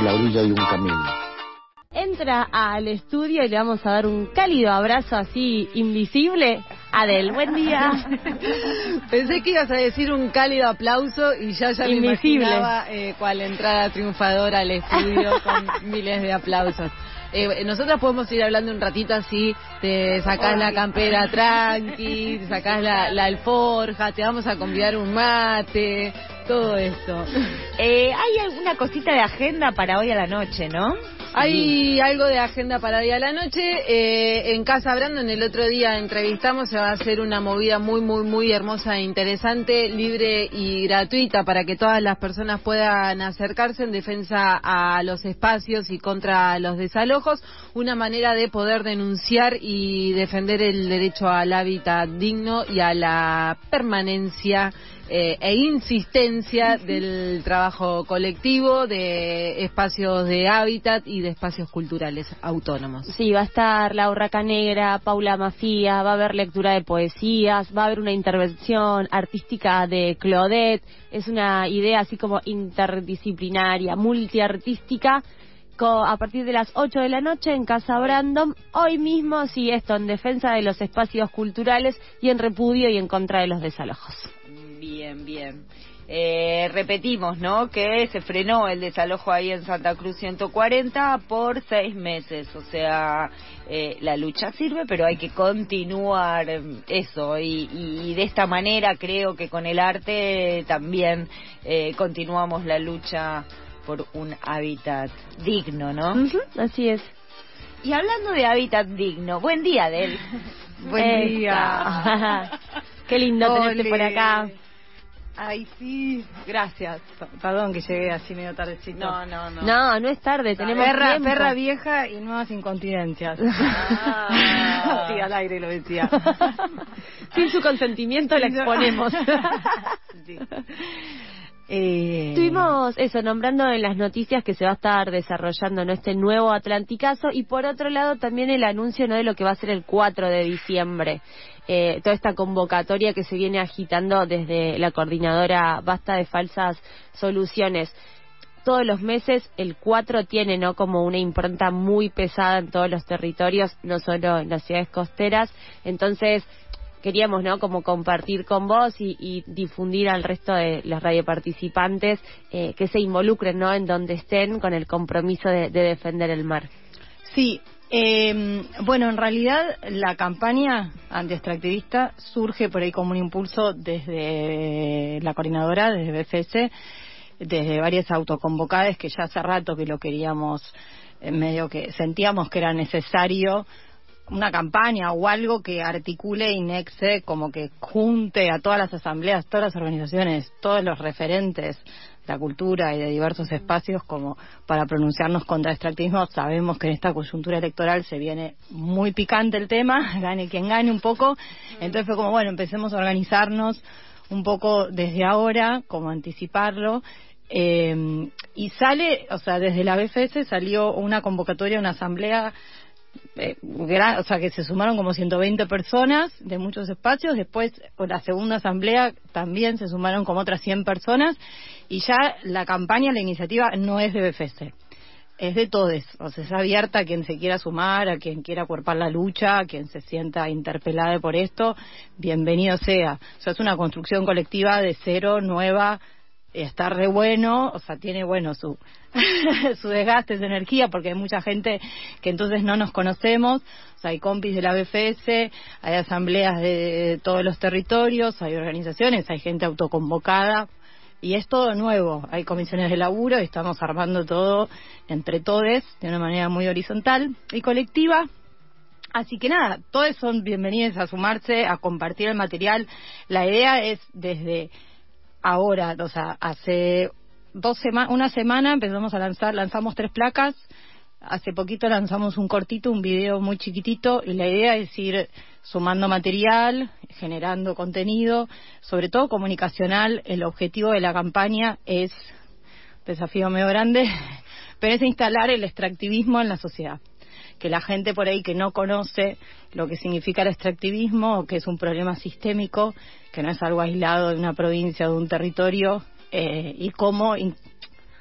a la orilla de un camino. Entra al estudio y le vamos a dar un cálido abrazo así invisible. Adel, buen día. Pensé que ibas a decir un cálido aplauso y ya me imaginaba cual entrada triunfadora al estudio con miles de aplausos. Nosotras podemos ir hablando un ratito así, te sacás la campera tranqui, te sacás la alforja, te vamos a convidar un mate, todo esto. Hay alguna cosita de agenda para hoy a la noche, ¿no? Hay algo de agenda para hoy a la noche. En Casa Brandon el otro día entrevistamos, se va a hacer una movida muy hermosa e interesante, libre y gratuita para que todas las personas puedan acercarse en defensa a los espacios y contra los desalojos. Una manera de poder denunciar y defender el derecho al hábitat digno y a la permanencia e insistencia del trabajo colectivo, de espacios de hábitat y de espacios culturales autónomos. Sí, va a estar la Urraca Negra, Paula Mafía, va a haber lectura de poesías, va a haber una intervención artística de Claudette. Es una idea así como interdisciplinaria, multiartística, a partir de las 8 de la noche en Casa Brandon. Hoy mismo, sí, esto en defensa de los espacios culturales y en repudio y en contra de los desalojos. Bien. Repetimos, ¿no? Que se frenó el desalojo ahí en Santa Cruz 140 por 6 meses. O sea, la lucha sirve, pero hay que continuar eso. Y de esta manera creo que con el arte también continuamos la lucha por un hábitat digno, ¿no? Así es. Y hablando de hábitat digno, buen día, Adel. Buen día. Qué lindo tenerte por acá. Ay, sí, gracias. Perdón que llegué así medio tardecito. No es tarde, tenemos tiempo. Perra vieja y nuevas incontinencias. Sí, al aire lo decía. Sin su consentimiento la exponemos. Sí. Estuvimos nombrando en las noticias que se va a estar desarrollando este nuevo Atlanticazo, y por otro lado también el anuncio de lo que va a ser el 4 de diciembre. Toda esta convocatoria que se viene agitando desde la coordinadora Basta de Falsas Soluciones. Todos los meses el 4 tiene como una impronta muy pesada en todos los territorios, no solo en las ciudades costeras. Entonces queríamos como compartir con vos y difundir al resto de los radioparticipantes que se involucren en donde estén con el compromiso de defender el mar. Sí. Bueno, en realidad la campaña antiextractivista surge por ahí como un impulso desde la coordinadora, desde BFS, desde varias autoconvocadas que ya hace rato que lo queríamos, medio que sentíamos que era necesario una campaña o algo que articule y nexe, como que junte a todas las asambleas, todas las organizaciones, todos los referentes de la cultura y de diversos espacios como para pronunciarnos contra el extractivismo. Sabemos que en esta coyuntura electoral se viene muy picante el tema, gane quien gane un poco. Entonces fue como, bueno, empecemos a organizarnos un poco desde ahora, como anticiparlo. Y sale, o sea, desde la BFS salió una convocatoria, una asamblea o sea, que se sumaron como 120 personas de muchos espacios. Después, con la segunda asamblea también se sumaron como otras 100 personas, y ya la campaña, la iniciativa no es de BFS, es de todos. O sea, es abierta a quien se quiera sumar, a quien quiera acuerpar la lucha, a quien se sienta interpelada por esto, bienvenido sea. O sea, es una construcción colectiva de cero, nueva. Está re bueno, o sea, tiene su desgaste, su energía, porque hay mucha gente que entonces no nos conocemos. O sea, hay compis de la BFS, hay asambleas de todos los territorios, hay organizaciones, hay gente autoconvocada, y es todo nuevo. Hay comisiones de laburo y estamos armando todo entre todes de una manera muy horizontal y colectiva. Así que nada, todos son bienvenidos a sumarse, a compartir el material. La idea es desde ahora, o sea, hace una semana empezamos a lanzamos 3 placas. Hace poquito lanzamos un cortito, un video muy chiquitito, y la idea es ir sumando material, generando contenido, sobre todo comunicacional. El objetivo de la campaña es, desafío medio grande, pero es instalar el extractivismo en la sociedad. Que la gente por ahí que no conoce lo que significa el extractivismo, o que es un problema sistémico, que no es algo aislado de una provincia o de un territorio, y cómo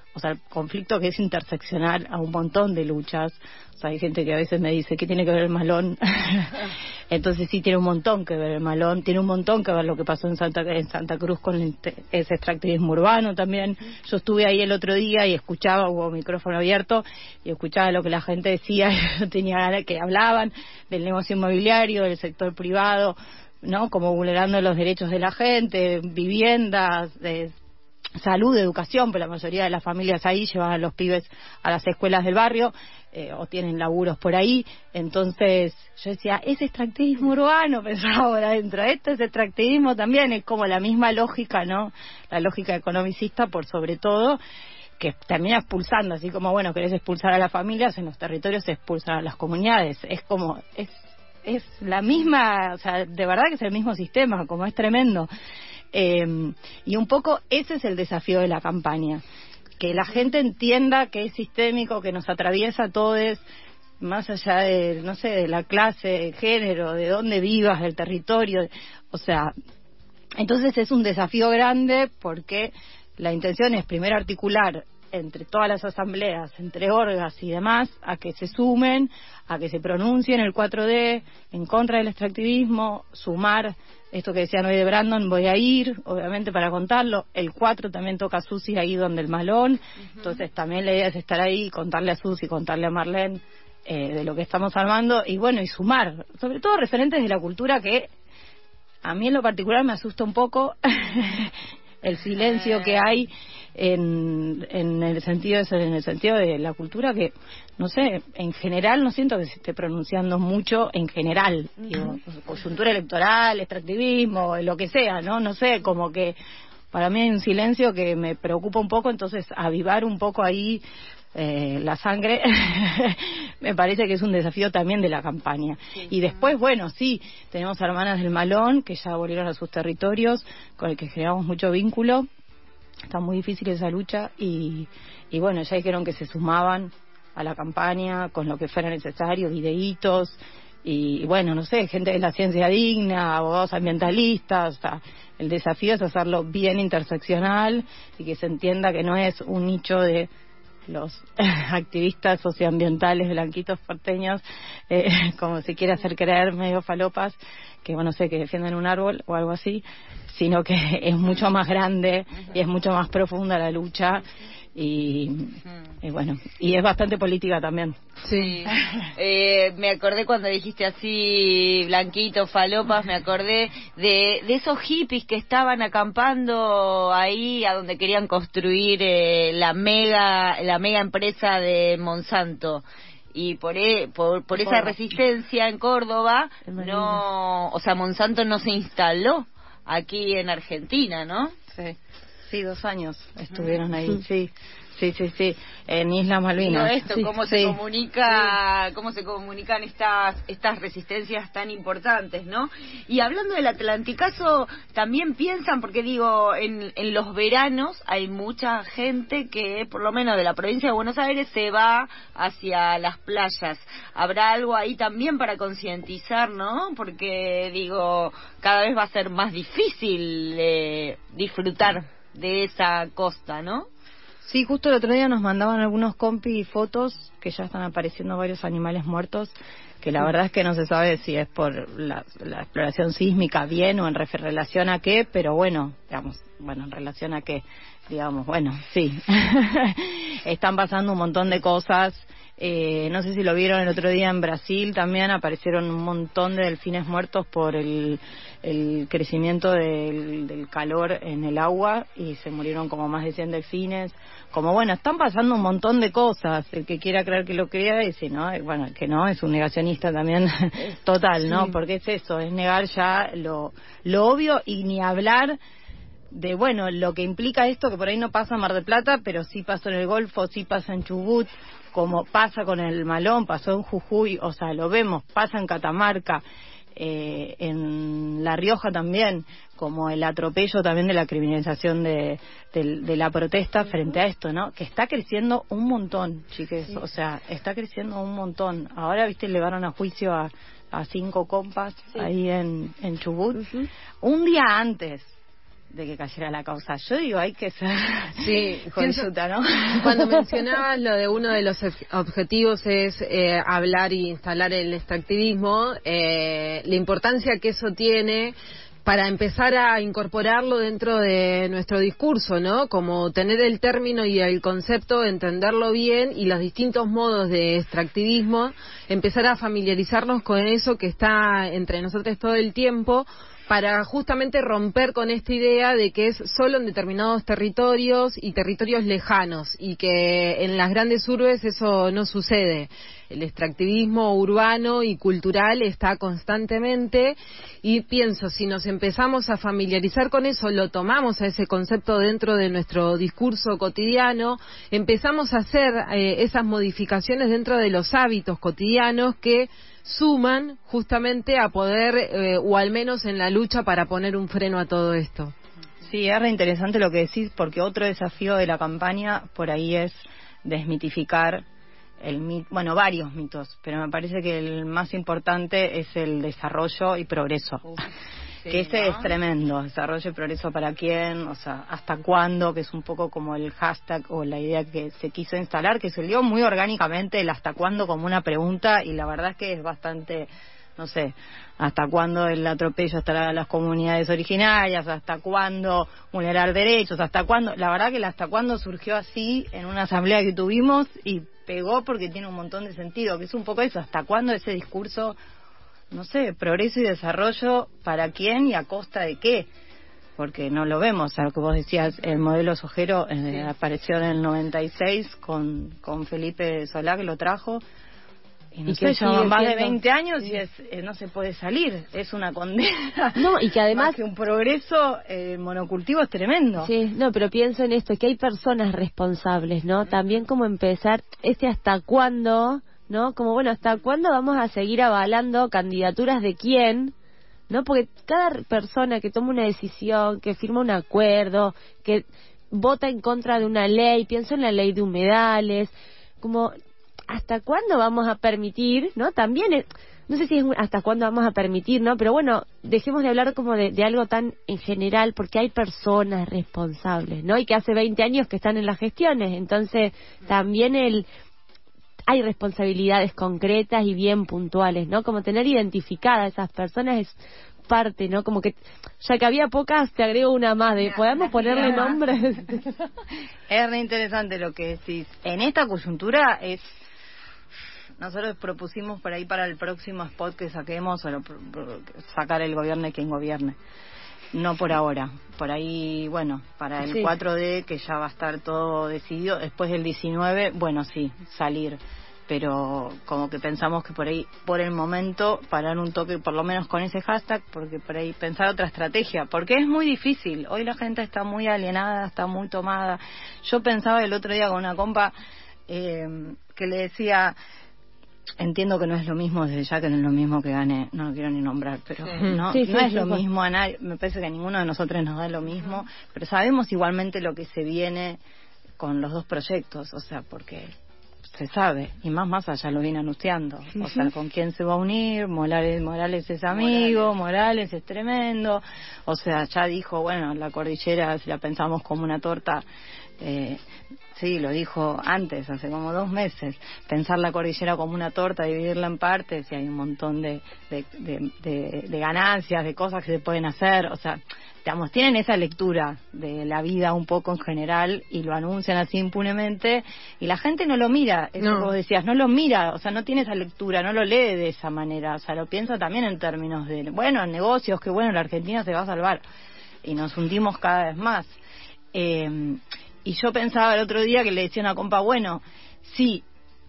o sea, el conflicto que es interseccional a un montón de luchas. O sea, hay gente que a veces me dice, ¿qué tiene que ver el malón? Entonces sí, tiene un montón que ver el malón, tiene un montón que ver lo que pasó en Santa Cruz con ese extractivismo urbano también. Yo estuve ahí el otro día y escuchaba, hubo micrófono abierto, y escuchaba lo que la gente decía, yo tenía ganas que hablaban del negocio inmobiliario, del sector privado, ¿no? Como vulnerando los derechos de la gente, viviendas, salud, educación, pero la mayoría de las familias ahí llevan a los pibes a las escuelas del barrio, o tienen laburos por ahí. Entonces yo decía, es extractivismo urbano, pensaba ahora adentro, esto es extractivismo también, es como la misma lógica, ¿no? La lógica economicista por sobre todo, que termina expulsando, así como, bueno, querés expulsar a las familias, en los territorios se expulsan a las comunidades, es como, es la misma, o sea, de verdad que es el mismo sistema, como es tremendo. Y un poco ese es el desafío de la campaña, que la gente entienda que es sistémico, que nos atraviesa a todos, más allá de, no sé, de la clase, de género, de dónde vivas, del territorio, o sea, entonces es un desafío grande porque la intención es primero articular entre todas las asambleas, entre orgas y demás, a que se sumen, a que se pronuncien el 4D en contra del extractivismo, sumar esto que decían hoy de Brandon, voy a ir, obviamente, para contarlo. El 4 también toca Susi ahí donde el malón, entonces también la idea es estar ahí, contarle a Susi, contarle a Marlene de lo que estamos armando, y bueno, y sumar, sobre todo referentes de la cultura que a mí en lo particular me asusta un poco el silencio que hay en el sentido de la cultura, que no sé, en general no siento que se esté pronunciando mucho en general, digo, coyuntura electoral, extractivismo, lo que sea, no sé, como que para mí hay un silencio que me preocupa un poco, entonces avivar un poco ahí la sangre me parece que es un desafío también de la campaña. Y después, bueno, sí, tenemos hermanas del Malón que ya volvieron a sus territorios, con el que generamos mucho vínculo. Está muy difícil esa lucha y bueno, ya dijeron que se sumaban a la campaña con lo que fuera necesario, videitos y bueno, no sé, gente de la ciencia digna, abogados ambientalistas. O sea, el desafío es hacerlo bien interseccional y que se entienda que no es un nicho de los activistas socioambientales blanquitos porteños, como se quiere hacer creer, medio falopas, que bueno, sé, que defienden un árbol o algo así, sino que es mucho más grande y es mucho más profunda la lucha y bueno, y es bastante política también. Sí, me acordé cuando dijiste así, blanquito, falopas, me acordé de esos hippies que estaban acampando ahí a donde querían construir la mega empresa de Monsanto. Y por esa resistencia en Córdoba, no, o sea, Monsanto no se instaló aquí en Argentina, ¿no? Sí, 2 años estuvieron ahí, sí, en Islas Malvinas. Digo esto, sí, cómo se comunica, cómo se comunican estas resistencias tan importantes, ¿no? Y hablando del Atlanticazo, también piensan, porque digo, en los veranos hay mucha gente que, por lo menos de la provincia de Buenos Aires, se va hacia las playas. ¿Habrá algo ahí también para concientizar, no? Porque, digo, cada vez va a ser más difícil disfrutar de esa costa, ¿no? Sí, justo el otro día nos mandaban algunos compis fotos que ya están apareciendo varios animales muertos, que la verdad es que no se sabe si es por la exploración sísmica bien o en relación a qué, pero bueno, digamos, en relación a qué, digamos, bueno, sí. Están pasando un montón de cosas. No sé si lo vieron el otro día en Brasil, también aparecieron un montón de delfines muertos por el crecimiento del calor en el agua y se murieron como más de 100 delfines. Como bueno, están pasando un montón de cosas. El que quiera creer que lo crea y si no, bueno, que no, es un negacionista también total, ¿no? Sí. Porque es eso, es negar ya lo obvio y ni hablar de, bueno, lo que implica esto, que por ahí no pasa en Mar del Plata, pero sí pasó en el Golfo, sí pasa en Chubut, como pasa con el Malón, pasó en Jujuy, o sea, lo vemos, pasa en Catamarca, en La Rioja también, como el atropello también de la criminalización de la protesta frente a esto, ¿no? Que está creciendo un montón, chiques, sí. O sea, está creciendo un montón. Ahora, viste, llevaron a juicio a 5 compas, sí, ahí en Chubut, un día antes de que cayera la causa. Yo digo, hay que ser consulta, ¿no? Cuando mencionabas lo de uno de los objetivos es hablar y instalar el extractivismo, la importancia que eso tiene para empezar a incorporarlo dentro de nuestro discurso, ¿no? Como tener el término y el concepto, entenderlo bien y los distintos modos de extractivismo, empezar a familiarizarnos con eso que está entre nosotros todo el tiempo, para justamente romper con esta idea de que es solo en determinados territorios y territorios lejanos, y que en las grandes urbes eso no sucede. El extractivismo urbano y cultural está constantemente, y pienso, si nos empezamos a familiarizar con eso, lo tomamos a ese concepto dentro de nuestro discurso cotidiano, empezamos a hacer esas modificaciones dentro de los hábitos cotidianos que suman justamente a poder, o al menos en la lucha para poner un freno a todo esto. Sí, es re interesante lo que decís, porque otro desafío de la campaña por ahí es desmitificar varios mitos, pero me parece que el más importante es el desarrollo y progreso. Que ese es tremendo, desarrollo y progreso para quién, o sea, hasta cuándo, que es un poco como el hashtag o la idea que se quiso instalar, que se dio muy orgánicamente el hasta cuándo como una pregunta, y la verdad es que es bastante, no sé, hasta cuándo el atropello a las comunidades originarias, hasta cuándo vulnerar derechos, hasta cuándo, la verdad que el hasta cuándo surgió así en una asamblea que tuvimos y pegó porque tiene un montón de sentido, que es un poco eso, hasta cuándo ese discurso, no sé, progreso y desarrollo para quién y a costa de qué, porque no lo vemos. A lo que vos decías, el modelo sojero apareció en el 96 con Felipe Solá, que lo trajo, y no sé, llevan más de 20 años y no se puede salir, es una condena. No, y que además más que un progreso, monocultivo es tremendo. Sí, no, pero pienso en esto, que hay personas responsables, ¿no? También como empezar hasta cuándo, ¿no? Como, bueno, ¿hasta cuándo vamos a seguir avalando candidaturas de quién? ¿No? Porque cada persona que toma una decisión, que firma un acuerdo, que vota en contra de una ley, pienso en la ley de humedales, como, ¿hasta cuándo vamos a permitir, no? También, no sé si es hasta cuándo vamos a permitir, ¿no? Pero bueno, dejemos de hablar como de algo tan en general, porque hay personas responsables, ¿no? Y que hace 20 años que están en las gestiones, entonces también hay responsabilidades concretas y bien puntuales, ¿no? Como tener identificadas a esas personas es parte, ¿no? Como que, ya que había pocas, te agrego una más, ¿podemos ponerle nombres? Es re interesante lo que decís. En esta coyuntura nosotros propusimos por ahí para el próximo spot que saquemos, sacar el gobierno quien gobierne. No por ahora. Por ahí, bueno, para el 4D, que ya va a estar todo decidido. Después del 19, bueno, sí, salir. Pero como que pensamos que por ahí, por el momento, parar un toque, por lo menos con ese hashtag, porque por ahí pensar otra estrategia. Porque es muy difícil. Hoy la gente está muy alienada, está muy tomada. Yo pensaba el otro día con una compa que le decía... Entiendo que no es lo mismo, desde ya que no es lo mismo que gane, no lo quiero ni nombrar, pero no es lo mismo a nadie, me parece que a ninguno de nosotros nos da lo mismo, pero sabemos igualmente lo que se viene con los dos proyectos, o sea, porque se sabe, y más allá lo viene anunciando, o sea, con quién se va a unir, Morales es amigo, Morales es tremendo, o sea, ya dijo, bueno, la cordillera, si la pensamos como una torta, sí, lo dijo antes, hace como 2 meses, pensar la cordillera como una torta, dividirla en partes, y hay un montón de ganancias, de cosas que se pueden hacer, o sea, digamos, tienen esa lectura de la vida un poco en general y lo anuncian así impunemente, y la gente no lo mira, eso que vos decías, no lo mira, o sea, no tiene esa lectura, no lo lee de esa manera, o sea, lo piensa también en términos de, bueno, en negocios, que bueno, la Argentina se va a salvar, y nos hundimos cada vez más. Y yo pensaba el otro día que le decía a una compa, bueno, sí,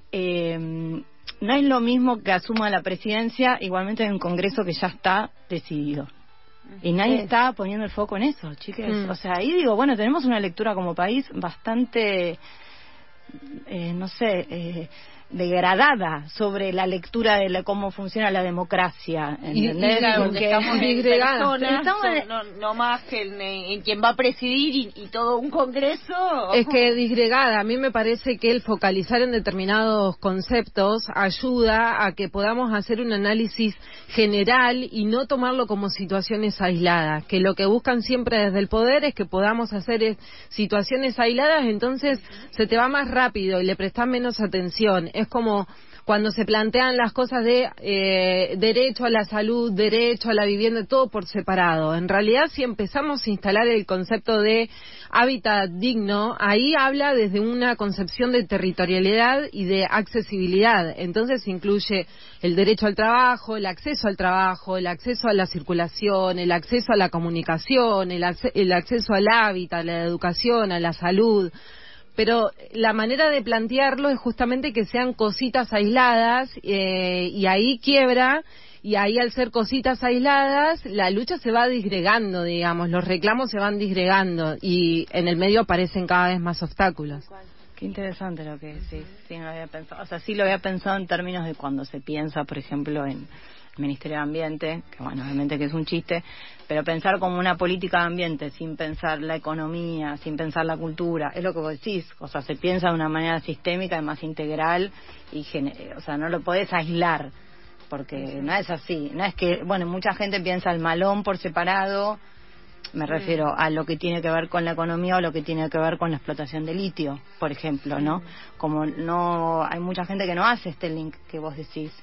no es lo mismo que asuma la presidencia, igualmente en un Congreso que ya está decidido. Y nadie está poniendo el foco en eso, chiques. O sea, ahí digo, bueno, tenemos una lectura como país bastante, no sé, degradada sobre la lectura de cómo funciona la democracia, ¿entendés? Y claro, porque estamos en personas, no más que en quien va a presidir y todo un congreso. Es que disgregada, a mí me parece que el focalizar en determinados conceptos ayuda a que podamos hacer un análisis general y no tomarlo como situaciones aisladas, que lo que buscan siempre desde el poder es que podamos hacer situaciones aisladas, entonces se te va más rápido y le prestas menos atención. Es como cuando se plantean las cosas de derecho a la salud, derecho a la vivienda, todo por separado. En realidad, si empezamos a instalar el concepto de hábitat digno, ahí habla desde una concepción de territorialidad y de accesibilidad. Entonces incluye el derecho al trabajo, el acceso a la circulación, el acceso a la comunicación, el acceso al hábitat, a la educación, a la salud. Pero la manera de plantearlo es justamente que sean cositas aisladas y ahí quiebra, y ahí al ser cositas aisladas la lucha se va disgregando, digamos, los reclamos se van disgregando y en el medio aparecen cada vez más obstáculos. Qué interesante lo que decís, sí, no lo había pensado. O sea, sí lo había pensado en términos de cuando se piensa, por ejemplo, en el Ministerio de Ambiente, que bueno, obviamente que es un chiste, pero pensar como una política de ambiente sin pensar la economía, sin pensar la cultura, es lo que vos decís, o sea, se piensa de una manera sistémica y más integral, y o sea, no lo podés aislar, porque no es así, no es que, bueno, mucha gente piensa el malón por separado, me refiero a lo que tiene que ver con la economía o lo que tiene que ver con la explotación de litio, por ejemplo, ¿no? Como no, hay mucha gente que no hace este link que vos decís.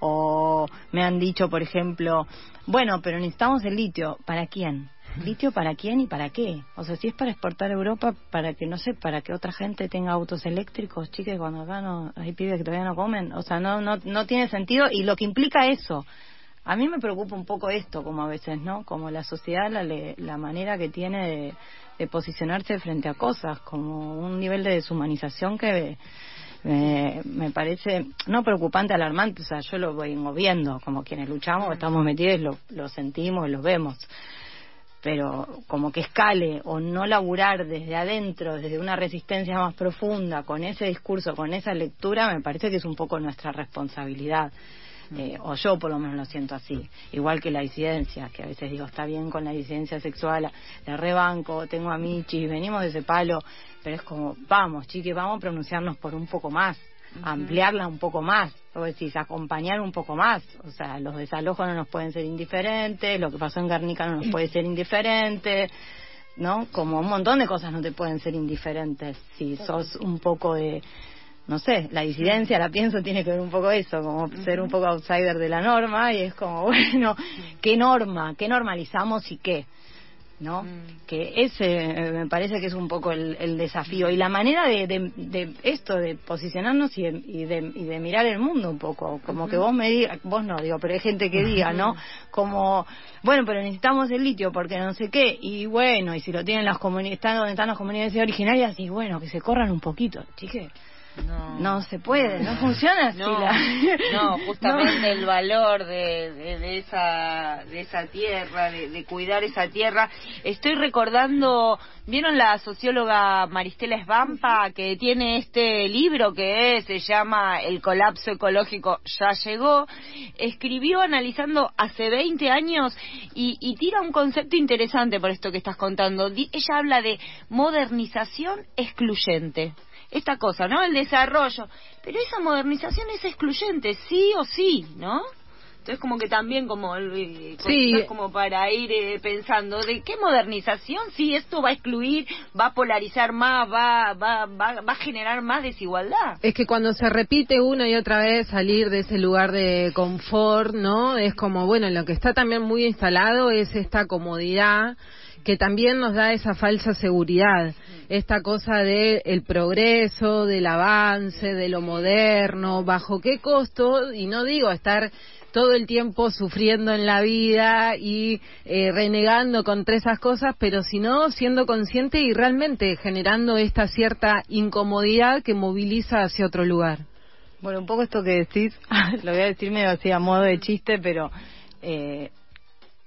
O me han dicho, por ejemplo, bueno, pero necesitamos el litio. ¿Para quién? ¿Litio para quién y para qué? O sea, si es para exportar a Europa, para que, no sé, para que otra gente tenga autos eléctricos, chicas, cuando acá no, hay pibes que todavía no comen. O sea, no tiene sentido, y lo que implica eso. A mí me preocupa un poco esto, como a veces, ¿no? Como la sociedad, la manera que tiene de posicionarse frente a cosas, como un nivel de deshumanización que me parece no preocupante, alarmante. O sea, yo lo vengo viendo, como quienes luchamos, estamos metidos, lo sentimos, lo vemos. Pero como que escale o no laburar desde adentro, desde una resistencia más profunda, con ese discurso, con esa lectura, me parece que es un poco nuestra responsabilidad. O yo por lo menos lo siento así, igual que la disidencia, que a veces digo, está bien con la disidencia sexual, la rebanco, tengo a Michi, venimos de ese palo, pero es como, vamos, chiques, vamos a pronunciarnos por un poco más, ampliarla un poco más, o decís, acompañar un poco más. O sea, los desalojos no nos pueden ser indiferentes, lo que pasó en Guernica no nos puede ser indiferente, ¿no? Como un montón de cosas no te pueden ser indiferentes si sos un poco de, no sé, la disidencia, la pienso, tiene que ver un poco eso, como ser un poco outsider de la norma, y es como, bueno, ¿qué norma? ¿Qué normalizamos y qué? ¿No? Que ese me parece que es un poco el desafío, y la manera de esto, de posicionarnos y de mirar el mundo un poco, como que vos me digas, vos no digo, pero hay gente que diga, ¿no? Como, bueno, pero necesitamos el litio porque no sé qué, y bueno, y si lo tienen las comunidades, donde están las comunidades originarias, y bueno, que se corran un poquito, chique. No se puede, no funciona así. No, justamente el valor de esa tierra, de cuidar esa tierra. Estoy recordando, ¿vieron la socióloga Maristela Svampa, que tiene este libro que se llama El colapso ecológico ya llegó? Escribió analizando hace 20 años y tira un concepto interesante por esto que estás contando. Ella habla de modernización excluyente. Esta cosa, ¿no? El desarrollo. Pero esa modernización es excluyente, sí o sí, ¿no? Entonces como que también como como para ir pensando de qué modernización, si esto va a excluir, va a polarizar más, va a generar más desigualdad. Es que cuando se repite una y otra vez salir de ese lugar de confort, ¿no? Es como, bueno, lo que está también muy instalado es esta comodidad que también nos da esa falsa seguridad, esta cosa de el progreso, del avance, de lo moderno, bajo qué costo, y no digo estar todo el tiempo sufriendo en la vida y renegando contra esas cosas, pero sino siendo consciente y realmente generando esta cierta incomodidad que moviliza hacia otro lugar. Bueno, un poco esto que decís, lo voy a decir medio así a modo de chiste, pero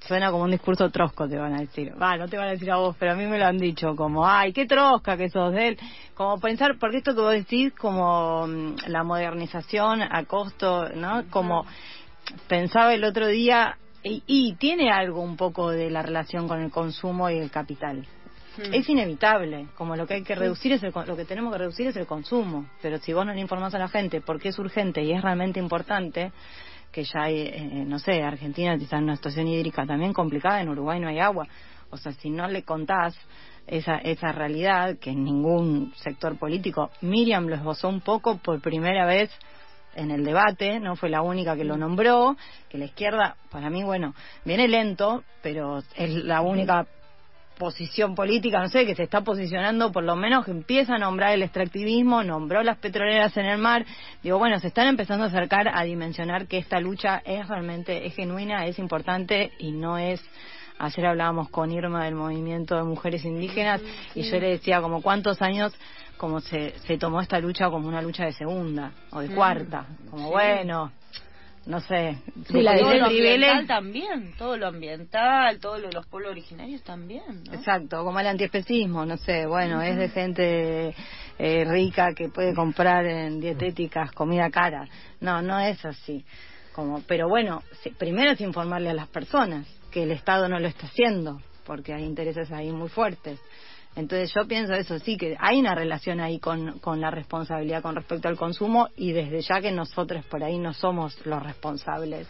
suena como un discurso trosco, te van a decir. No te van a decir a vos, pero a mí me lo han dicho, como, ay, qué trosca que sos de él. Como pensar, porque esto que vos decís, como la modernización a costo, ¿no? Como pensaba el otro día, y tiene algo un poco de la relación con el consumo y el capital. Es inevitable, como lo que hay que reducir lo que tenemos que reducir es el consumo, pero si vos no le informás a la gente porque es urgente y es realmente importante, que ya hay, no sé, Argentina está en una situación hídrica también complicada, en Uruguay no hay agua, o sea, si no le contás esa realidad, que en ningún sector político, Miriam lo esbozó un poco por primera vez en el debate, no fue la única que lo nombró, que la izquierda, para mí, bueno, viene lento, pero es la única posición política, no sé, que se está posicionando, por lo menos que empieza a nombrar el extractivismo, nombró las petroleras en el mar. Digo, bueno, se están empezando a acercar a dimensionar que esta lucha es realmente, es genuina, es importante y no es... Ayer hablábamos con Irma del movimiento de mujeres indígenas y yo le decía como cuántos años como se tomó esta lucha como una lucha de segunda o de cuarta, como bueno... No sé, sí, todo lo ambiental también, todo lo ambiental, todo lo de los pueblos originarios también, ¿no? Exacto, como el antiespecismo, no sé, bueno, es de gente rica que puede comprar en dietéticas comida cara. No es así. Pero bueno, primero es informarle a las personas que el Estado no lo está haciendo, porque hay intereses ahí muy fuertes. Entonces yo pienso eso, sí, que hay una relación ahí con la responsabilidad con respecto al consumo y desde ya que nosotros por ahí no somos los responsables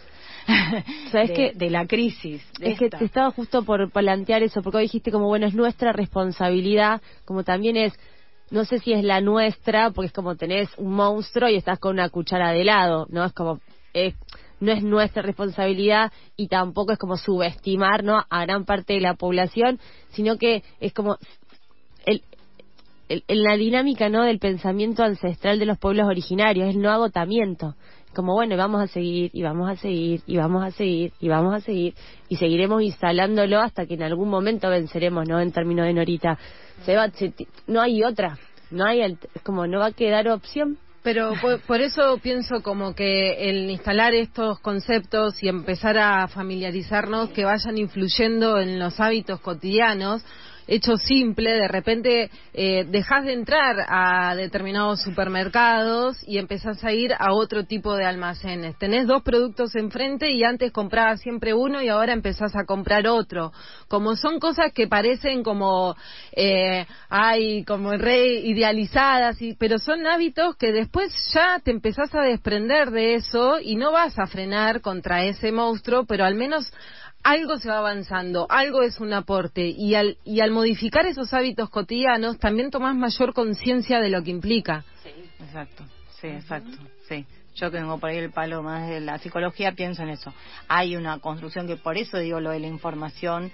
de la crisis. Es que te estaba justo por plantear eso, porque dijiste como, bueno, es nuestra responsabilidad, como también es, no sé si es la nuestra, porque es como tenés un monstruo y estás con una cuchara de helado, ¿no? Es como... no es nuestra responsabilidad y tampoco es como subestimar, ¿no?, a gran parte de la población, sino que es como en la dinámica, ¿no?, del pensamiento ancestral de los pueblos originarios, el no agotamiento. Como, bueno, vamos a seguir, y vamos a seguir, y vamos a seguir, y vamos a seguir, y seguiremos instalándolo hasta que en algún momento venceremos, ¿no?, en términos de Norita. No hay otra, es como no va a quedar opción. Pero por eso pienso como que el instalar estos conceptos y empezar a familiarizarnos, que vayan influyendo en los hábitos cotidianos, hecho simple, de repente dejás de entrar a determinados supermercados y empezás a ir a otro tipo de almacenes. Tenés dos productos enfrente y antes comprabas siempre uno y ahora empezás a comprar otro. Como son cosas que parecen como como re idealizadas, pero son hábitos que después ya te empezás a desprender de eso y no vas a frenar contra ese monstruo, pero al menos algo se va avanzando, algo es un aporte, y al modificar esos hábitos cotidianos también tomás mayor conciencia de lo que implica. Sí, exacto, sí. Yo que vengo por ahí el palo más de la psicología, pienso en eso. Hay una construcción que por eso digo lo de la información,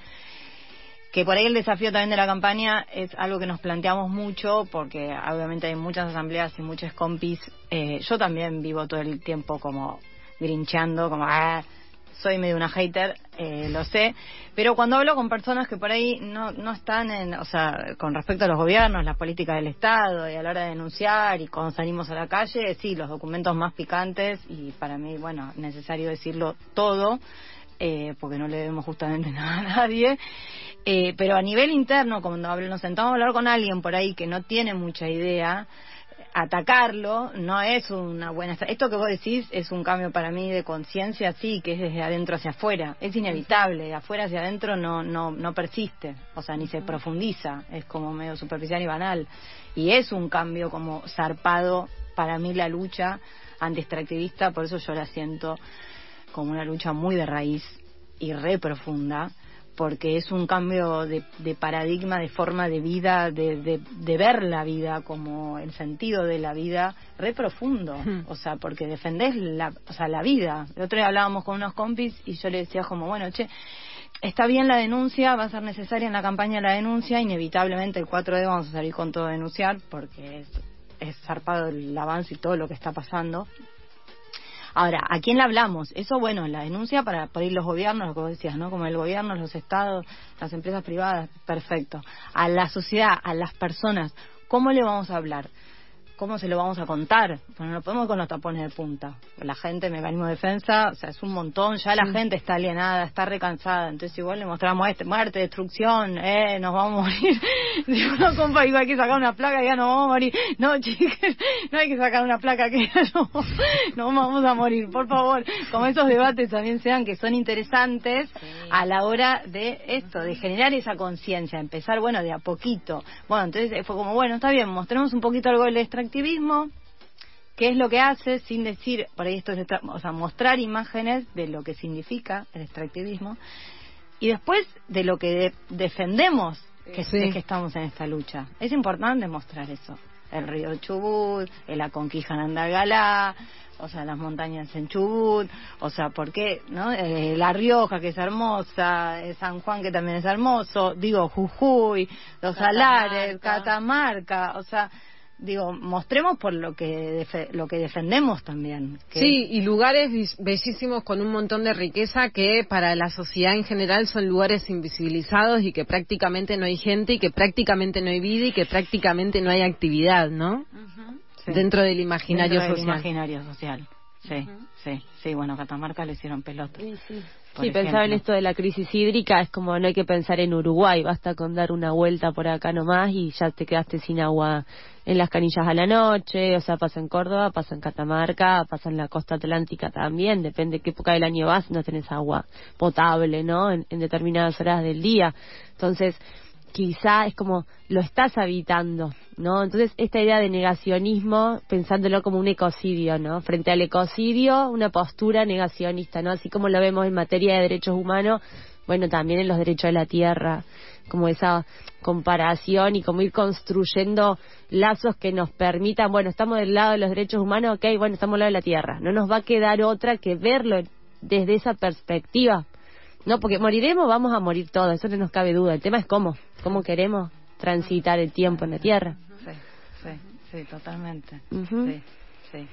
que por ahí el desafío también de la campaña es algo que nos planteamos mucho, porque obviamente hay muchas asambleas y muchos compis. Yo también vivo todo el tiempo como grincheando, como... soy medio una hater, lo sé, pero cuando hablo con personas que por ahí no están o sea, con respecto a los gobiernos, las políticas del Estado y a la hora de denunciar y cuando salimos a la calle, sí, los documentos más picantes y para mí, bueno, necesario decirlo todo, porque no le debemos justamente nada a nadie, pero a nivel interno, cuando nos sentamos a hablar con alguien por ahí que no tiene mucha idea, atacarlo no es una buena... Esto que vos decís es un cambio para mí de conciencia, sí, que es desde adentro hacia afuera. Es inevitable, de afuera hacia adentro no persiste, o sea, ni se profundiza, es como medio superficial y banal. Y es un cambio como zarpado para mí la lucha anti-extractivista, por eso yo la siento como una lucha muy de raíz y re profunda, porque es un cambio de paradigma, de forma de vida, de ver la vida como el sentido de la vida, re profundo. O sea, porque defendés la vida. El otro día hablábamos con unos compis y yo le decía como, bueno, está bien la denuncia, va a ser necesaria en la campaña la denuncia, inevitablemente el 4D vamos a salir con todo a denunciar, porque es zarpado el avance y todo lo que está pasando. Ahora, ¿a quién le hablamos? Eso, bueno, la denuncia para ir los gobiernos, lo que vos decías, ¿no? Como el gobierno, los estados, las empresas privadas, perfecto. A la sociedad, a las personas, ¿cómo le vamos a hablar? ¿cómo se lo vamos a contar? Pues no lo podemos con los tapones de punta. La gente, mecanismo de defensa, o sea, es un montón, ya la gente está alienada, está recansada, entonces igual le mostramos muerte, destrucción, nos vamos a morir. Si uno compa digo, hay que sacar una placa, ya no vamos a morir. No, chiques, no hay que sacar una placa que ya no vamos a morir, por favor. Como esos debates también sean que son interesantes a la hora de esto, de generar esa conciencia, empezar, bueno, de a poquito. Bueno, entonces fue como, bueno, está bien, mostremos un poquito algo del extractivismo, qué es lo que hace, sin decir, por ahí esto es, o sea, mostrar imágenes de lo que significa el extractivismo, y después de lo que defendemos, que es que estamos en esta lucha. Es importante mostrar eso. El río Chubut, la Conquija en Andalgalá, o sea, las montañas en Chubut, o sea, ¿por qué? ¿No? La Rioja, que es hermosa, San Juan, que también es hermoso, digo, Jujuy, los Salares, Catamarca, o sea, digo, mostremos por lo que defendemos también. Sí, y lugares bellísimos con un montón de riqueza que para la sociedad en general son lugares invisibilizados y que prácticamente no hay gente y que prácticamente no hay vida y que prácticamente no hay actividad, ¿no? Sí. Dentro del imaginario social. Del imaginario social, sí, bueno, Catamarca le hicieron pelota. Sí, pensaba en esto de la crisis hídrica, es como no hay que pensar en Uruguay, basta con dar una vuelta por acá nomás y ya te quedaste sin agua en las canillas a la noche, o sea, pasa en Córdoba, pasa en Catamarca, pasa en la costa atlántica también, depende de qué época del año vas, no tenés agua potable, ¿no? En determinadas horas del día. Entonces, quizá es como lo estás habitando, ¿no? Entonces, esta idea de negacionismo, pensándolo como un ecocidio, ¿no? Frente al ecocidio, una postura negacionista, ¿no? Así como lo vemos en materia de derechos humanos, bueno, también en los derechos de la tierra, como esa comparación y como ir construyendo lazos que nos permitan, bueno, estamos del lado de los derechos humanos, ok, bueno, estamos del lado de la tierra. No nos va a quedar otra que verlo desde esa perspectiva. No, porque moriremos, vamos a morir todos, eso no nos cabe duda. El tema es cómo queremos transitar el tiempo en la Tierra. Sí, totalmente. Sí.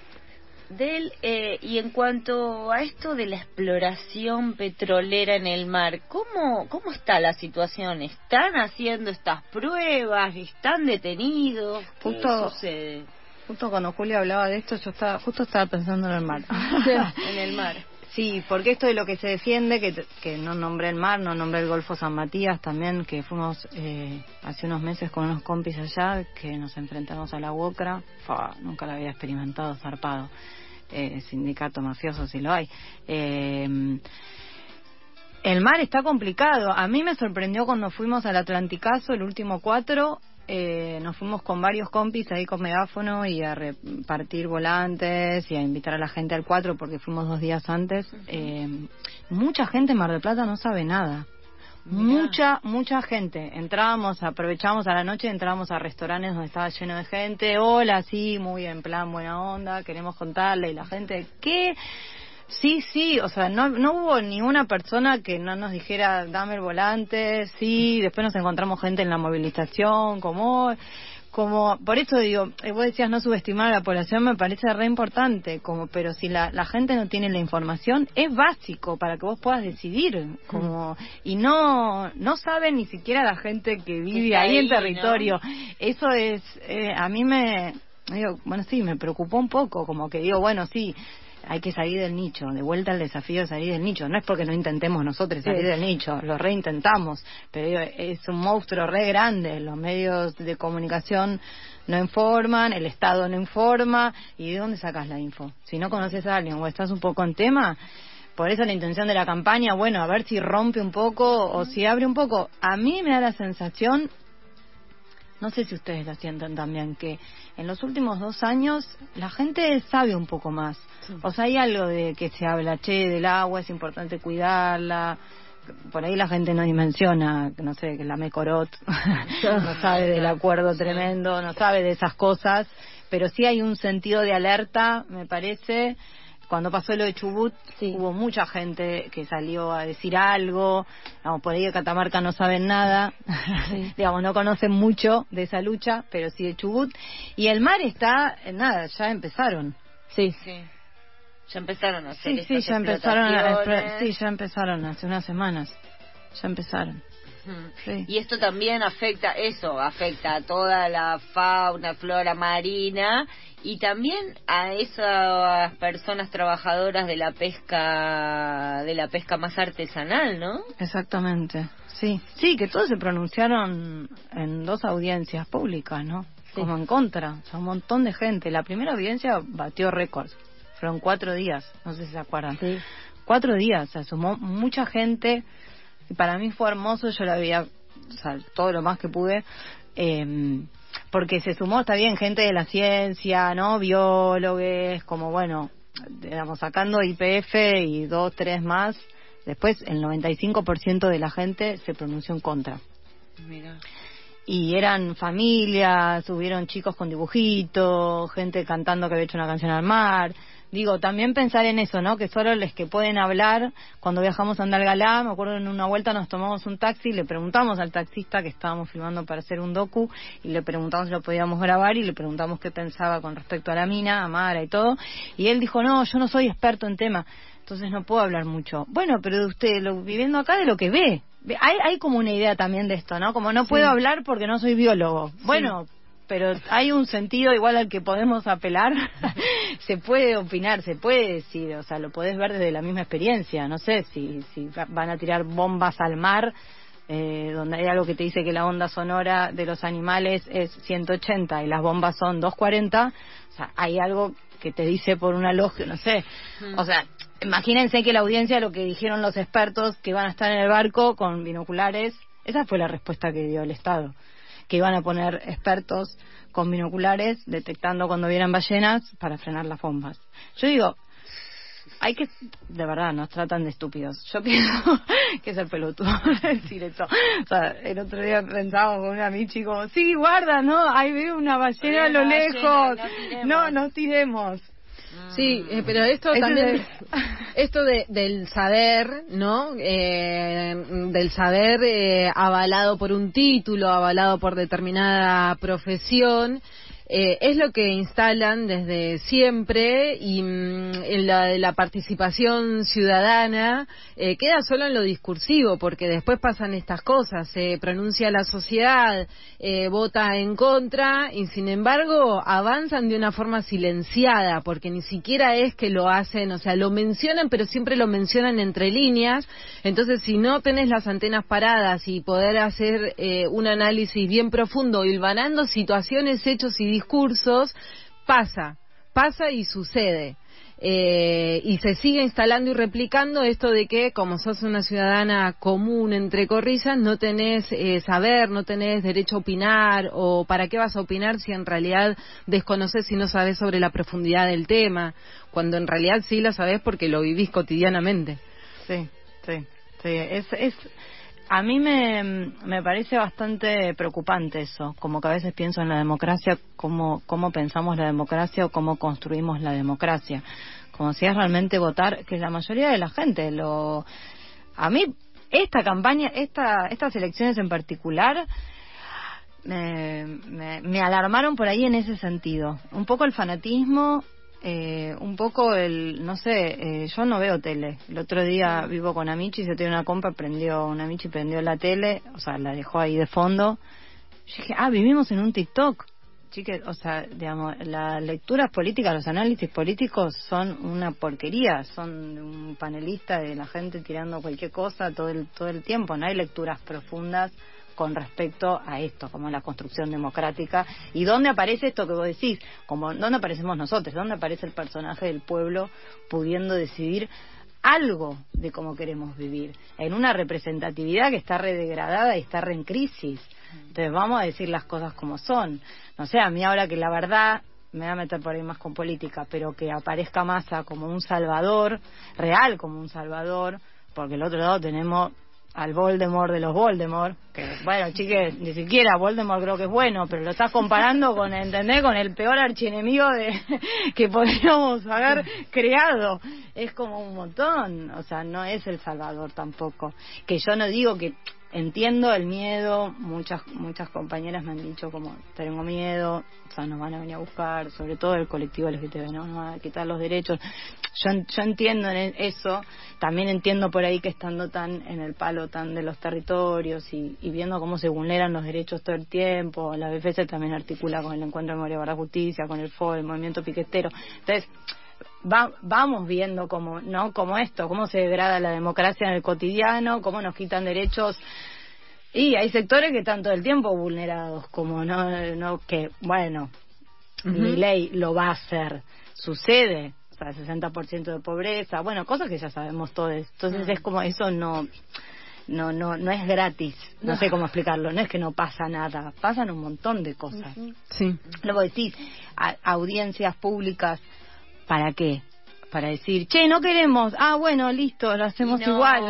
Y en cuanto a esto de la exploración petrolera en el mar, ¿cómo está la situación? ¿Están haciendo estas pruebas? ¿Están detenidos? ¿Qué sucede? Justo cuando Julia hablaba de esto, yo estaba pensando en el mar. En el mar. Sí, porque esto de lo que se defiende, que no nombré el mar, no nombré el Golfo San Matías también, que fuimos hace unos meses con unos compis allá, que nos enfrentamos a la UOCRA, nunca la había experimentado, zarpado, sindicato mafioso si lo hay. El mar está complicado, a mí me sorprendió cuando fuimos al Atlanticazo, el último 4, nos fuimos con varios compis ahí con megáfono y a repartir volantes y a invitar a la gente al 4 porque fuimos 2 días antes. Mucha gente en Mar del Plata no sabe nada. Mucha gente. Aprovechábamos a la noche, entrábamos a restaurantes donde estaba lleno de gente. Hola, sí, muy en plan buena onda, queremos contarle. Y la gente, ¿qué? Sí, o sea, no hubo ni una persona que no nos dijera dame el volante, sí, después nos encontramos gente en la movilización, como por eso digo, vos decías no subestimar a la población, me parece re importante, pero si la gente no tiene la información, es básico para que vos puedas decidir, y no sabe ni siquiera la gente que vive ahí en territorio, ¿no? Eso es, a mí me preocupó un poco, como que digo, bueno, sí, hay que salir del nicho, de vuelta al desafío de salir del nicho. No es porque no intentemos nosotros salir del nicho, lo reintentamos, pero es un monstruo re grande. Los medios de comunicación no informan, el Estado no informa, ¿y de dónde sacas la info? Si no conoces a alguien o estás un poco en tema, por eso la intención de la campaña, bueno, a ver si rompe un poco o si abre un poco. A mí me da la sensación, no sé si ustedes lo sienten también, que en los últimos 2 años la gente sabe un poco más. Sí. O sea, hay algo de que se habla, del agua es importante cuidarla. Por ahí la gente no dimensiona, no sé, que la Mecorot no sabe del acuerdo tremendo, no sabe de esas cosas, pero sí hay un sentido de alerta, me parece. Cuando pasó lo de Chubut, hubo mucha gente que salió a decir algo. Por ahí de Catamarca no saben nada. No conocen mucho de esa lucha, pero sí de Chubut. Y el mar está, ya empezaron. Sí. Ya empezaron a hacer ya empezaron hace unas semanas. Ya empezaron. Sí. Y esto también afecta a toda la fauna, flora marina y también a esas personas trabajadoras de la pesca más artesanal, ¿no? Exactamente, sí. Sí, que todos se pronunciaron en 2 audiencias públicas, ¿no? Sí. Como en contra, o sea, un montón de gente. La primera audiencia batió récords, fueron 4 días, no sé si se acuerdan. Sí. 4 días, se sumó mucha gente, y para mí fue hermoso, yo la veía, o sea, todo lo más que pude, porque se sumó, está bien, gente de la ciencia, ¿no? Biólogos, como bueno, digamos, sacando IPF y 2, 3 más, después el 95% de la gente se pronunció en contra. Mira. Y eran familias, hubieron chicos con dibujitos, gente cantando que había hecho una canción al mar. Digo, también pensar en eso, ¿no? Que solo los que pueden hablar, cuando viajamos a Andalgalá, me acuerdo en una vuelta nos tomamos un taxi, le preguntamos al taxista que estábamos filmando para hacer un docu, y le preguntamos si lo podíamos grabar, y le preguntamos qué pensaba con respecto a la mina, a Mara y todo, y él dijo, no, yo no soy experto en tema, entonces no puedo hablar mucho. Bueno, pero usted, viviendo acá, de lo que ve. Hay como una idea también de esto, ¿no? Como no puedo hablar porque no soy biólogo. Bueno, pero hay un sentido igual al que podemos apelar. Se puede opinar, se puede decir, o sea, lo podés ver desde la misma experiencia. No sé si van a tirar bombas al mar, donde hay algo que te dice que la onda sonora de los animales es 180 y las bombas son 240. O sea, hay algo que te dice por una lógica, no sé. O sea, imagínense que la audiencia, lo que dijeron los expertos, que iban a estar en el barco con binoculares, esa fue la respuesta que dio el Estado, que iban a poner expertos con binoculares detectando cuando vieran ballenas para frenar las bombas. Yo digo, hay que, de verdad, nos tratan de estúpidos. Yo pienso que es el pelotudo decir eso. O sea, el otro día pensábamos con una Michi como, sí, guarda, ¿no? Ahí veo una ballena a lo lejos. No tiremos. Sí, pero esto también, esto del saber, ¿no? Del saber avalado por un título, avalado por determinada profesión, es lo que instalan desde siempre, y en la participación ciudadana queda solo en lo discursivo, porque después pasan estas cosas, se pronuncia la sociedad, vota en contra, y sin embargo avanzan de una forma silenciada, porque ni siquiera es que lo hacen, o sea, lo mencionan, pero siempre lo mencionan entre líneas. Entonces, si no tenés las antenas paradas y poder hacer un análisis bien profundo, hilvanando situaciones, hechos y discursos, pasa y sucede. Y se sigue instalando y replicando esto de que, como sos una ciudadana común, entre corrillas, no tenés saber, no tenés derecho a opinar, o para qué vas a opinar si en realidad desconoces y no sabés sobre la profundidad del tema, cuando en realidad sí lo sabés porque lo vivís cotidianamente. Sí. A mí me parece bastante preocupante eso, como que a veces pienso en la democracia, cómo pensamos la democracia o cómo construimos la democracia. Como si es realmente votar, que la mayoría de la gente A mí, esta campaña, estas elecciones en particular, me alarmaron por ahí en ese sentido. Un poco el fanatismo, un poco no sé, yo no veo tele. El otro día vivo con Amichi, se tiene una compa, prendió la tele, o sea, la dejó ahí de fondo. Yo dije, vivimos en un TikTok. Chiques, o sea, digamos, las lecturas políticas, los análisis políticos son una porquería, son un panelista de la gente tirando cualquier cosa todo el tiempo. No hay lecturas profundas con respecto a esto, como la construcción democrática. ¿Y dónde aparece esto que vos decís? Como ¿dónde aparecemos nosotros? ¿Dónde aparece el personaje del pueblo pudiendo decidir algo de cómo queremos vivir? En una representatividad que está redegradada y está en crisis. Entonces vamos a decir las cosas como son. No sé, a mí ahora que la verdad, me voy a meter por ahí más con política, pero que aparezca Massa como un salvador, real como un salvador, porque al otro lado tenemos al Voldemort de los Voldemort, que bueno, chiques, ni siquiera Voldemort creo que es bueno, pero lo estás comparando con, ¿entendés? Con el peor archienemigo que podríamos haber creado. Es como un montón, o sea, no es el Salvador tampoco. Que yo no digo que entiendo el miedo, muchas compañeras me han dicho como, tengo miedo, o sea, nos van a venir a buscar, sobre todo el colectivo LGTB, ¿no? Nos van a quitar los derechos. Yo entiendo eso, también entiendo por ahí que estando tan en el palo tan de los territorios y viendo cómo se vulneran los derechos todo el tiempo, la BFS también articula con el Encuentro de Memoria para la Justicia, con el FO, el movimiento piquetero. Entonces, vamos viendo cómo esto, cómo se degrada la democracia en el cotidiano, cómo nos quitan derechos, y hay sectores que están todo el tiempo vulnerados, como no que bueno, mi ley lo va a hacer, sucede, o sea, 60% de pobreza, bueno, cosas que ya sabemos todos. Entonces es como eso no es gratis, no sé cómo explicarlo, no es que no pasa nada, pasan un montón de cosas. Sí. Luego decís, audiencias públicas, ¿para qué? Para decir, che, no queremos, bueno, listo, lo hacemos igual.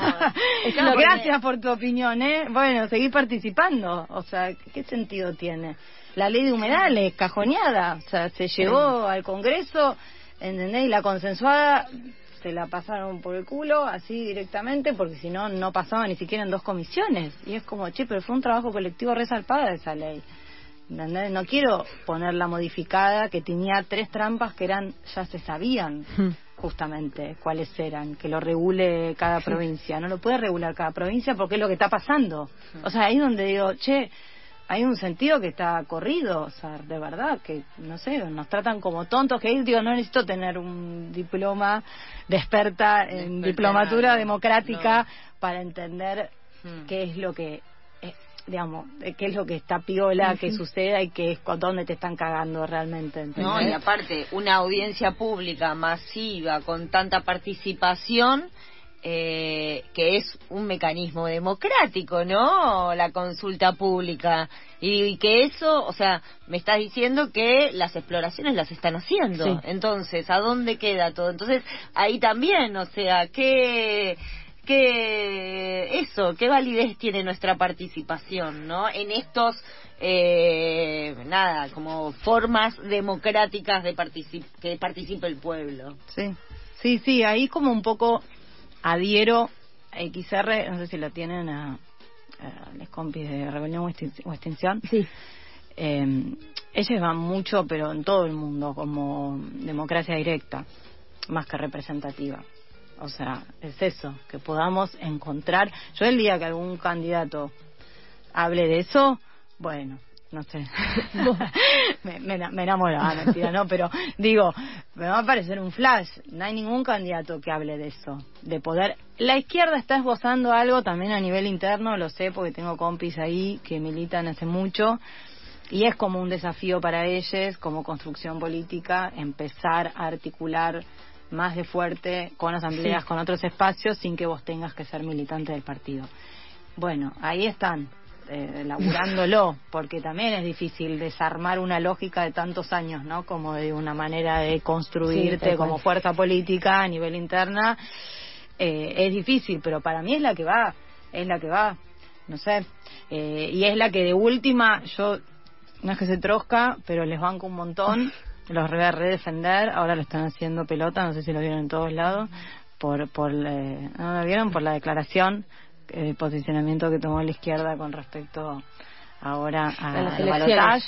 Gracias por tu opinión, bueno, seguir participando, o sea, ¿qué sentido tiene? La ley de humedales, cajoneada, o sea, se llevó al Congreso, ¿entendés? Y la consensuada se la pasaron por el culo, así directamente, porque si no, no pasaba ni siquiera en 2 comisiones. Y es como, che, pero fue un trabajo colectivo resalpada esa ley. ¿Entendés? No quiero ponerla modificada, que tenía 3 trampas que ya se sabían justamente cuáles eran, que lo regule cada provincia. No lo puede regular cada provincia porque es lo que está pasando. O sea, ahí donde digo, che, hay un sentido que está corrido, o sea, de verdad, que, no sé, nos tratan como tontos, que ahí digo, no necesito tener un diploma de experta en diplomatura democrática para entender qué es lo que digamos, qué es lo que está piola, que suceda y qué es dónde te están cagando realmente, ¿entendés? No, y aparte, una audiencia pública masiva con tanta participación, que es un mecanismo democrático, ¿no? La consulta pública. Y que eso, o sea, me estás diciendo que las exploraciones las están haciendo. Sí. Entonces, ¿a dónde queda todo? Entonces, ahí también, o sea, ¿qué validez tiene nuestra participación, ¿no? En estos, como formas democráticas de que participe el pueblo. Sí, ahí como un poco adhiero a XR, no sé si la tienen a los compis de Rebelión o Extinción. Sí. Ellos van mucho, pero en todo el mundo, como democracia directa, más que representativa. O sea, es eso, que podamos encontrar. Yo el día que algún candidato hable de eso, bueno, no sé, me enamoro, mentira, no, pero digo, me va a parecer un flash. No hay ningún candidato que hable de eso, de poder. La izquierda está esbozando algo también a nivel interno, lo sé porque tengo compis ahí que militan hace mucho, y es como un desafío para ellos, como construcción política, empezar a articular más de fuerte con asambleas, con otros espacios, sin que vos tengas que ser militante del partido. Bueno, ahí están, laburándolo, porque también es difícil desarmar una lógica de tantos años, ¿no? Como de una manera de construirte como fuerza política a nivel interna. Es difícil, pero para mí es la que va, no sé. Y es la que de última, yo, no es que se trosca, pero les banco un montón. Los voy a redefender, ahora lo están haciendo pelota, no sé si lo vieron en todos lados, ¿no lo vieron? Por la declaración, el posicionamiento que tomó la izquierda con respecto ahora al balotaje.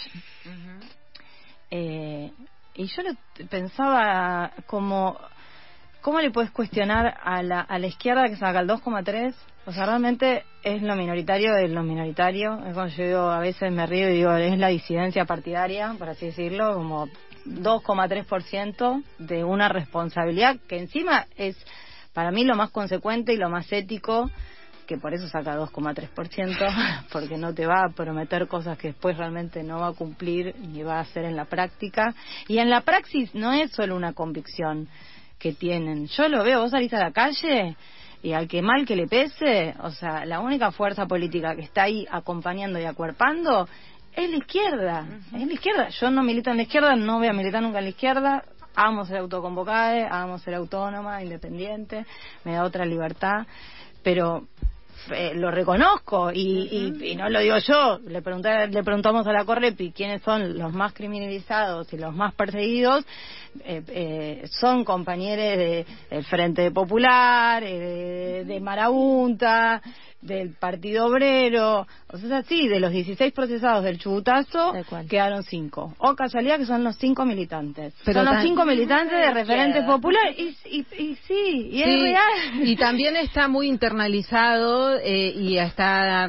Y yo pensaba como, ¿cómo le puedes cuestionar a la izquierda que saca el 2,3? O sea, realmente es lo minoritario de lo minoritario. Es cuando yo digo, a veces me río y digo, es la disidencia partidaria, por así decirlo, como 2,3% de una responsabilidad que encima es para mí lo más consecuente y lo más ético, que por eso saca 2,3%, porque no te va a prometer cosas que después realmente no va a cumplir ni va a hacer en la práctica. Y en la praxis no es solo una convicción que tienen. Yo lo veo, vos salís a la calle y al que mal que le pese, o sea, la única fuerza política que está ahí acompañando y acuerpando es la izquierda. Es la izquierda. Yo no milito en la izquierda, no voy a militar nunca en la izquierda. Amo ser autoconvocada, amo ser autónoma, independiente, me da otra libertad, pero lo reconozco y no lo digo yo. Le preguntamos a la Correpi quiénes son los más criminalizados y los más perseguidos. Son compañeros del Frente Popular, de Marabunta, del Partido Obrero, o sea, es así, de los 16 procesados del Chubutazo, quedaron 5. O casualidad que son los 5 militantes. Pero son los 5 militantes de Referente Popular, y sí, y es real. Y también está muy internalizado, y está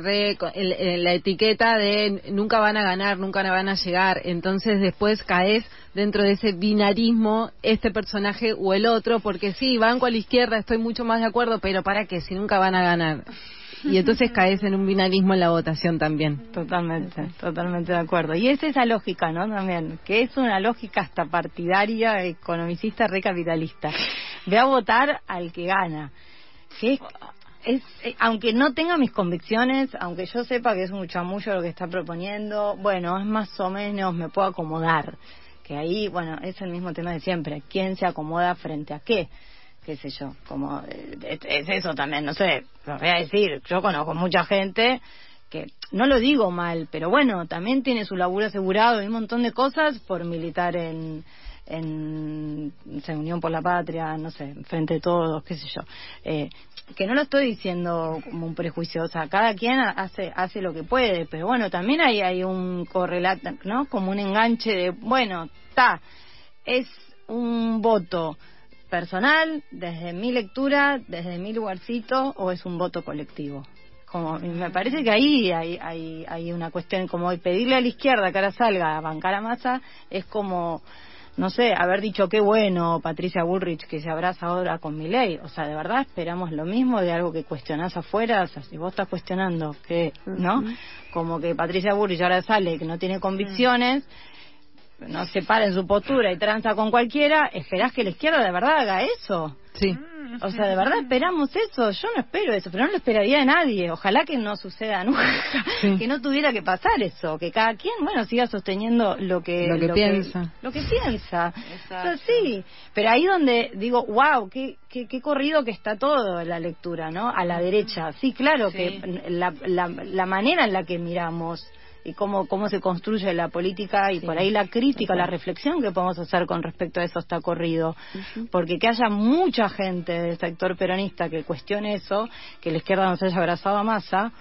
la etiqueta de nunca van a ganar, nunca van a llegar, entonces después caes dentro de ese binarismo, este personaje o el otro, porque sí, banco a la izquierda, estoy mucho más de acuerdo, pero ¿para qué? Si nunca van a ganar. Y entonces caes en un binarismo en la votación también. Totalmente de acuerdo. Y es esa lógica, ¿no? También, que es una lógica hasta partidaria, economicista, recapitalista. Ve a votar al que gana. Que aunque no tenga mis convicciones, aunque yo sepa que es un chamullo lo que está proponiendo, bueno, es más o menos, me puedo acomodar. Que ahí, bueno, es el mismo tema de siempre. ¿Quién se acomoda frente a qué? Qué sé yo, como es eso también, no sé, lo voy a decir, yo conozco mucha gente que, no lo digo mal, pero bueno, también tiene su laburo asegurado y un montón de cosas por militar en Unión por la Patria, no sé, Frente de Todos, qué sé yo, que no lo estoy diciendo como un prejuicio, o sea, cada quien hace lo que puede, pero bueno, también hay un correlato, ¿no? Como un enganche de, bueno, es un voto personal, desde mi lectura, desde mi lugarcito, o es un voto colectivo. Como me parece que ahí hay una cuestión, como pedirle a la izquierda que ahora salga a bancar a Massa, es como, no sé, haber dicho qué bueno Patricia Bullrich que se abraza ahora con Milei. O sea, ¿de verdad esperamos lo mismo de algo que cuestionás afuera? O sea, si vos estás cuestionando que, ¿no? Como que Patricia Bullrich ahora sale, que no tiene convicciones, no se para en su postura y tranza con cualquiera, ¿esperás que la izquierda de verdad haga eso? Sí. O sea, ¿de verdad esperamos eso? Yo no espero eso, pero no lo esperaría de nadie. Ojalá que no suceda nunca, que no tuviera que pasar eso, que cada quien, bueno, siga sosteniendo lo que piensa. Lo que piensa. O sea, sí, pero ahí donde digo, wow, qué corrido que está todo la lectura, ¿no? A la derecha. Sí, claro, que la manera en la que miramos y cómo se construye la política y por ahí la crítica, la reflexión que podemos hacer con respecto a eso está corrido. Porque que haya mucha gente del sector peronista que cuestione eso, que la izquierda no se haya abrazado a Massa,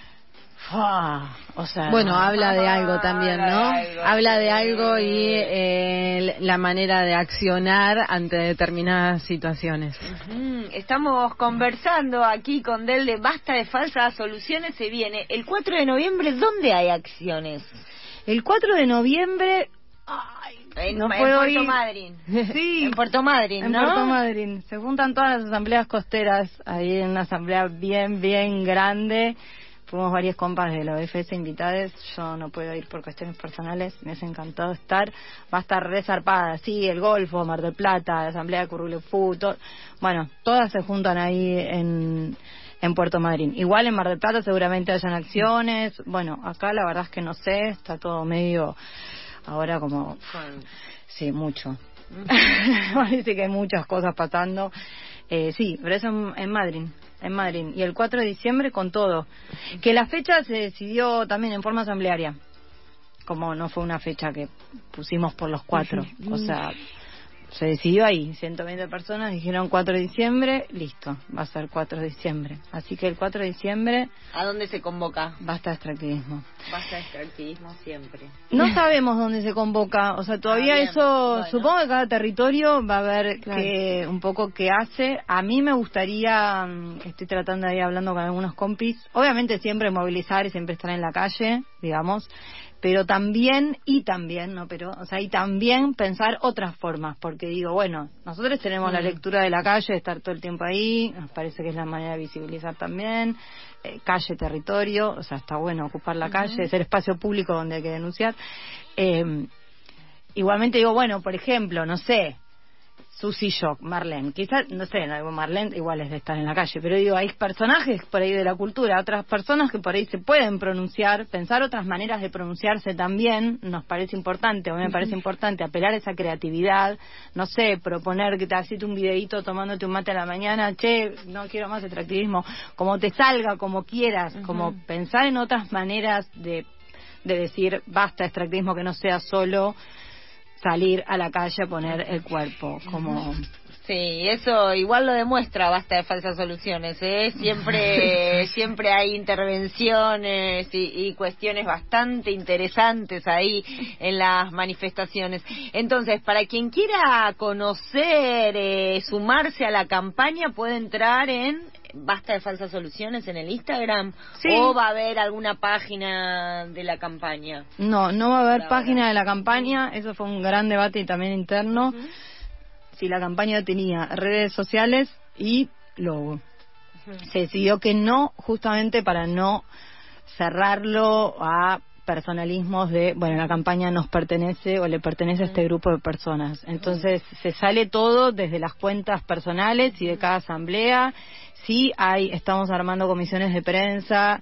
o sea, bueno, habla de algo también, ¿no? Habla de algo y la manera de accionar ante determinadas situaciones. Estamos conversando aquí con Del de Basta de Falsas Soluciones. Se viene el 4 de noviembre. ¿Dónde hay acciones? El 4 de noviembre... En Puerto Madryn. Sí, en Puerto Madryn, ¿no? En Puerto Madryn. Se juntan todas las asambleas costeras ahí en una asamblea bien grande. Fuimos varias compas de la OFS invitadas. Yo no puedo ir por cuestiones personales. Me ha encantado estar. Va a estar resarpada. Sí, el Golfo, Mar del Plata, la asamblea de Currulepú. Bueno, todas se juntan ahí en Puerto Madryn. Igual en Mar del Plata seguramente hayan acciones. Bueno, acá la verdad es que no sé. Está todo medio... Ahora como... Sí, mucho. Parece que hay muchas cosas pasando. Sí, pero eso en Madryn. Y el 4 de diciembre con todo. Que la fecha se decidió también en forma asamblearia. Como no fue una fecha que pusimos por los 4. O sea, se decidió ahí. 120 personas dijeron 4 de diciembre, listo, va a ser 4 de diciembre. Así que el 4 de diciembre... ¿A dónde se convoca? Basta extractivismo. Basta extractivismo siempre. No sabemos dónde se convoca, o sea, todavía eso, bueno. Supongo que cada territorio va a ver un poco qué hace. A mí me gustaría, estoy tratando de ir hablando con algunos compis, obviamente siempre movilizar y siempre estar en la calle, digamos, pero también, ¿no? Pero, o sea, y también pensar otras formas, porque digo, bueno, nosotros tenemos la lectura de la calle, estar todo el tiempo ahí, nos parece que es la manera de visibilizar también, calle, territorio, o sea, está bueno ocupar la calle, es el espacio público donde hay que denunciar. Igualmente digo, bueno, por ejemplo, no sé, Susy Shock, Marlene, quizás, no sé, no, Marlene igual es de estar en la calle, pero digo, hay personajes por ahí de la cultura, otras personas que por ahí se pueden pronunciar, pensar otras maneras de pronunciarse también, nos parece importante, o me parece importante apelar a esa creatividad, no sé, proponer que te haces un videíto tomándote un mate a la mañana, che, no quiero más extractivismo, como te salga, como quieras, como pensar en otras maneras de decir, basta extractivismo, que no sea solo salir a la calle a poner el cuerpo, como Sí, eso igual lo demuestra Basta de Falsas Soluciones, ¿eh? Siempre hay intervenciones y cuestiones bastante interesantes ahí en las manifestaciones. Entonces, para quien quiera conocer, sumarse a la campaña, puede entrar en Basta de Falsas Soluciones en el Instagram. Sí. ¿O va a haber alguna página de la campaña? No va a haber página de la campaña. Eso fue un gran debate y también interno. Si la campaña tenía redes sociales y logo. Se decidió que no, justamente para no cerrarlo a personalismos de, bueno, la campaña nos pertenece o le pertenece a este grupo de personas. Entonces se sale todo desde las cuentas personales y de cada asamblea. Sí estamos armando comisiones de prensa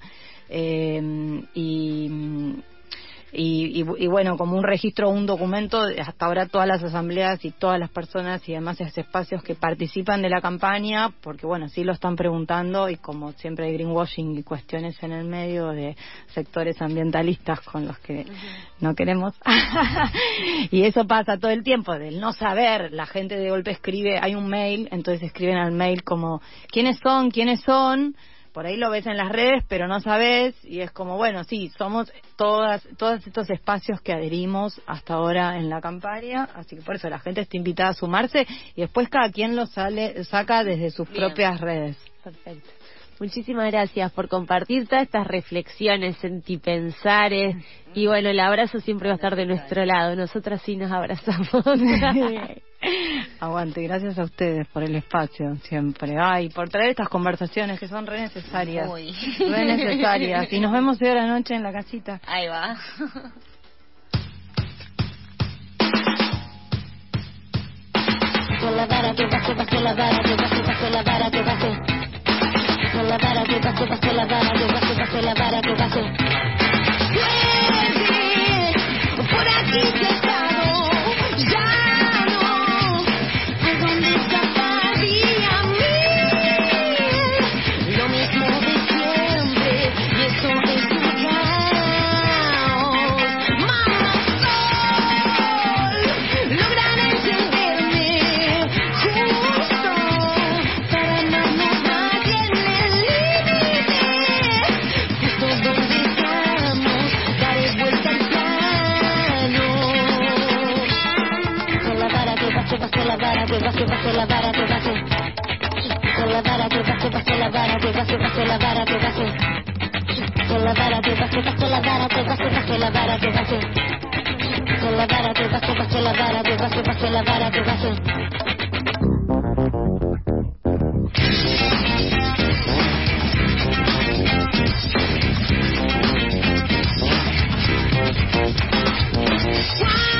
y bueno, como un registro, un documento, hasta ahora todas las asambleas y todas las personas y demás espacios que participan de la campaña, porque bueno, sí lo están preguntando y como siempre hay greenwashing y cuestiones en el medio de sectores ambientalistas con los que no queremos. Y eso pasa todo el tiempo, del no saber, la gente de golpe escribe, hay un mail, entonces escriben al mail como, ¿quiénes son? Por ahí lo ves en las redes, pero no sabes, y es como, bueno, sí, somos todos estos espacios que adherimos hasta ahora en la campaña, así que por eso la gente está invitada a sumarse, y después cada quien lo saca desde sus propias redes. Perfecto. Muchísimas gracias por compartir todas estas reflexiones, sentipensares, y bueno, el abrazo siempre va a estar de nuestro lado, nosotras sí nos abrazamos. Aguante, gracias a ustedes por el espacio siempre. Ay, por traer estas conversaciones que son re necesarias. Re necesarias. Y nos vemos hoy a la noche en la casita. Ahí va. Con la vara que pasó la vara que pasó la vara que pasó. Con la vara que pasó la vara que pasó la vara que pasó. Por aquí se estamos, ya no, a dónde escaparía lo mismo de siempre, y eso es un caos. Mamá Sol, logran encenderme justo para no nos nadie en el límite, justo donde estamos, daré vuelta al plano. Con la vara que pasó la vara que pasó la vara que pasó. Con la vara que pasó la vara que pasó la vara que pasó. Con la vara que pasó la vara que pasó la vara que pasó. Con la vara que pasó la vara que pasó la vara que pasó. Why?